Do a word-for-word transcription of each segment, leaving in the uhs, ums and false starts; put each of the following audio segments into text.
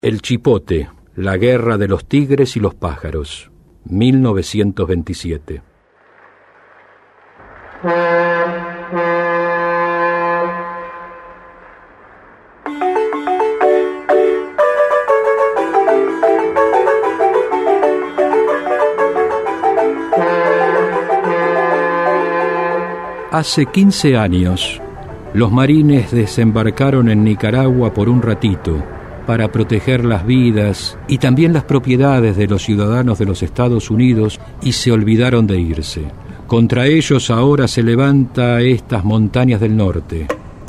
El Chipote, la guerra de los tigres y los pájaros, mil novecientos veintisiete. Hace quince años, los marines desembarcaron en Nicaragua por un ratito para proteger las vidas y también las propiedades de los ciudadanos de los Estados Unidos y se olvidaron de irse. Contra ellos ahora se levanta estas montañas del norte.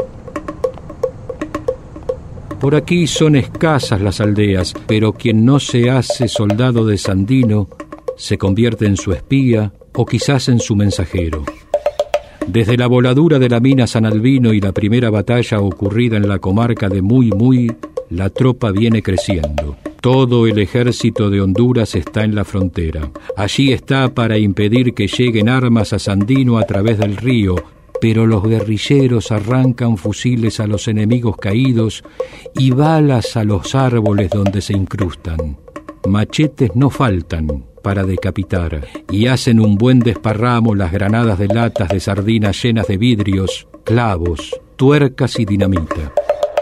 Por aquí son escasas las aldeas, pero quien no se hace soldado de Sandino se convierte en su espía o quizás en su mensajero. Desde la voladura de la mina San Albino y la primera batalla ocurrida en la comarca de Muy Muy, la tropa viene creciendo. Todo el ejército de Honduras está en la frontera. Allí está para impedir que lleguen armas a Sandino a través del río, pero los guerrilleros arrancan fusiles a los enemigos caídos y balas a los árboles donde se incrustan. Machetes no faltan para decapitar, y hacen un buen desparramo las granadas de latas de sardinas llenas de vidrios, clavos, tuercas y dinamita.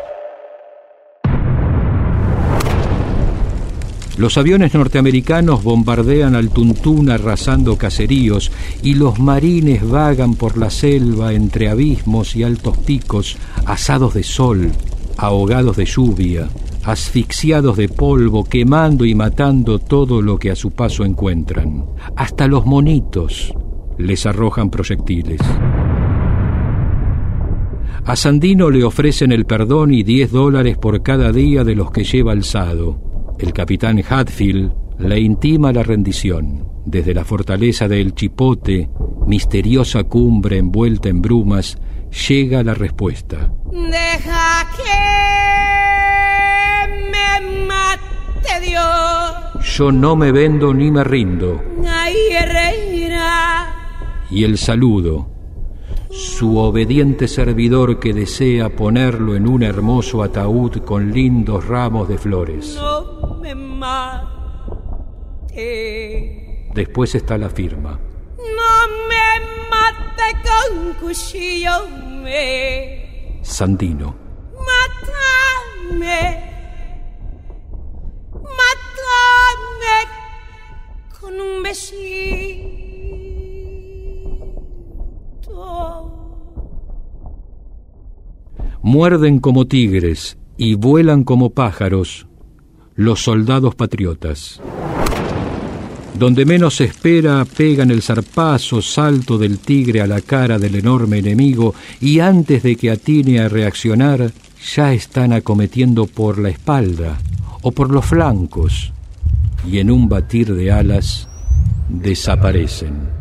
Los aviones norteamericanos bombardean al Tuntún arrasando caseríos y los marines vagan por la selva entre abismos y altos picos, asados de sol, ahogados de lluvia, asfixiados de polvo, quemando y matando todo lo que a su paso encuentran. Hasta los monitos les arrojan proyectiles. A Sandino le ofrecen el perdón y diez dólares por cada día de los que lleva alzado. El capitán Hatfield le intima la rendición. Desde la fortaleza de El Chipote, misteriosa cumbre envuelta en brumas, llega la respuesta. Deja que me mate Dios. Yo no me vendo ni me rindo. Ay, reina. Y el saludo. Su obediente servidor que desea ponerlo en un hermoso ataúd con lindos ramos de flores. No me mate. Después está la firma. No me mate con cuchillo, me. Sandino. Mátame. Mátame con un besito. Muerden como tigres y vuelan como pájaros los soldados patriotas. Donde menos se espera, pegan el zarpazo, salto del tigre a la cara del enorme enemigo y antes de que atine a reaccionar, ya están acometiendo por la espalda o por los flancos y en un batir de alas desaparecen.